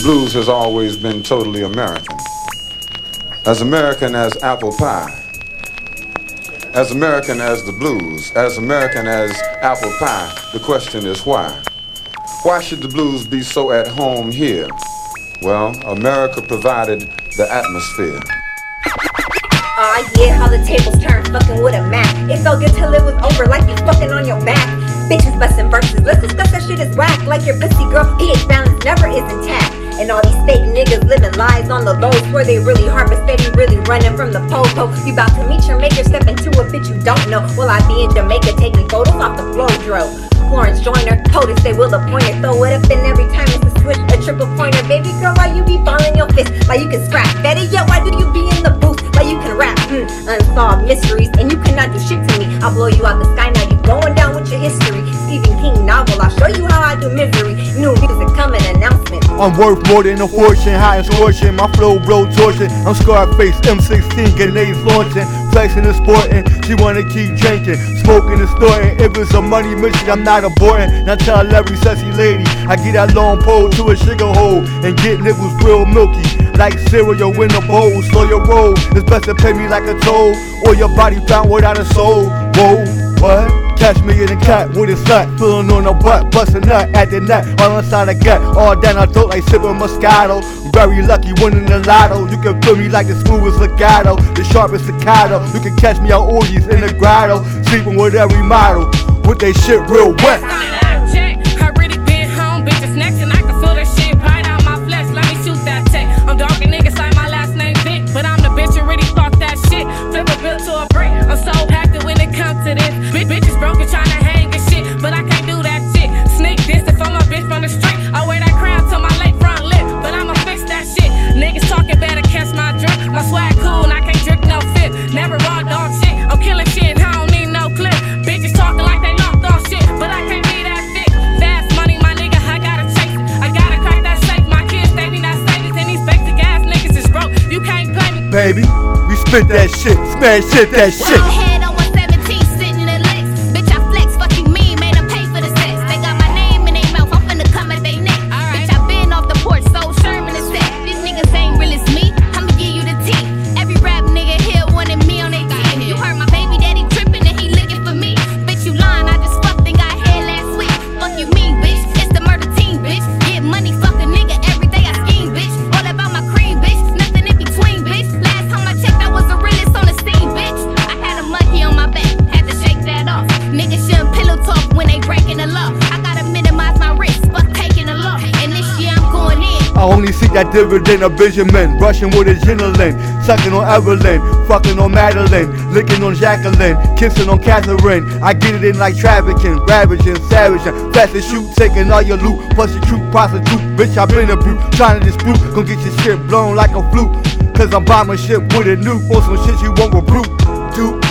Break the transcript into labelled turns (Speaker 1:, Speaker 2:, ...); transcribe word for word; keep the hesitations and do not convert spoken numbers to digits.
Speaker 1: blues has always been totally American. As American as apple pie. As American as the blues. As American as apple pie. The question is why? Why should the blues be so at home here? Well, America provided the atmosphere.
Speaker 2: Aw uh, yeah, how the tables turn fucking with a Mac. It felt good till it was over like you fucking on your back. Bitches bustin' verses, let's discuss that shit is whack. Like your pussy girl, pH balance never is intact. And all these fake niggas living lies on the low, where they really hard but steady, really running from the po-po. You bout to meet your maker, step into a bitch you don't know. Well, I be in Jamaica taking photos off the flow dro. Florence Joyner, POTUS, they will appoint her. Throw it up and every time it's a switch, a triple pointer. Baby girl, why you be balling your fist like you can scrap? Better yet, why do you be in the booth like you can rap? Mm, unsolved mysteries, and you cannot do shit to me. I'll blow you out the sky, now you going down with your history. Stephen King novel, I'll show you how I do misery. New music coming, announcement.
Speaker 3: I'm worth more than a fortune, high and scorching. My flow blow torching. I'm Scarface, M sixteen, grenades launching. Flexing and sporting, she wanna keep drinking, smoking and snorting. If it's a money mission, I'm not aborting. Now tell every sexy lady, I get that long pole to a sugar hole and get nipples real milky, like cereal in a bowl. So your roll, it's best to pay me like a toll, or your body found without a soul. Whoa, what? Catch me in a cat with a slut, feeling on a butt, bustin' nut at the net, all inside the gut, all down I throat like sipping Moscato. Very lucky winning the lotto. You can feel me like the smoothest legato, the sharpest staccato. You can catch me out orgies in the grotto, sleeping with every model, with they shit real wet.
Speaker 4: I really been home, bitches next, and I can feel that shit right out my flesh. Let me shoot that tech. I'm dogging niggas like my last name Vic, but I'm the bitch who really talk that shit. Flip a bill to a brick. I'm so happy when it comes to this. Bitch, bitches broken trying to hang and shit, but I can't do that shit. Sneak distance from my bitch from the street. I wear that crown to my late front lip, but I'ma fix that shit. Niggas talking better catch my drip. My swag cool and I can't drip no fit. Never raw dog shit. I'm killing shit and I don't need no clip. Bitches talking like they locked on shit, but I can't be that thick. Fast money, my nigga, I gotta chase it. I gotta crack that safe. My kids, they be not savings, and these basic ass niggas is broke. You can't play me.
Speaker 3: Baby, we spit that shit, smash shit that shit.
Speaker 5: Head on one seventeen, sitting in the legs. Bitch, I flex, fucking me, made them pay for the sex. They got my name in their mouth, I'm finna come at they neck. Bitch, I been off the porch, so Sherman is set. These niggas ain't real as me, I'ma give you the tea. Every rap nigga here wanted me on their team. You heard my baby daddy tripping and he looking for me. Bitch, you lying, I just fucked and got head last week. Fuck you mean, bitch, it's the murder team, bitch. Get money, fuck a nigga, every day I scheme, bitch. All about my cream, bitch, nothing in between, bitch. Last time I checked, I was the realest on the scene, bitch. I had a monkey on my back, had to shake that off. Niggas shouldn't pillow talk when they breaking the law. I gotta minimize my risk, fuck taking the law. And this year I'm going in.
Speaker 3: I only see that dividend of Benjamin, brushing with adrenaline, sucking on Evelyn, fucking on Madeline, licking on Jacqueline, kissing on Catherine. I get it in like trafficking, ravaging, savaging, fast as shoot, taking all your loot, plus your true prostitute. Bitch, I been a brute, trying to dispute, gon' get your shit blown like a flute. Cause I'm bombing shit with a nuke, on some shit you won't rebuke. Dude.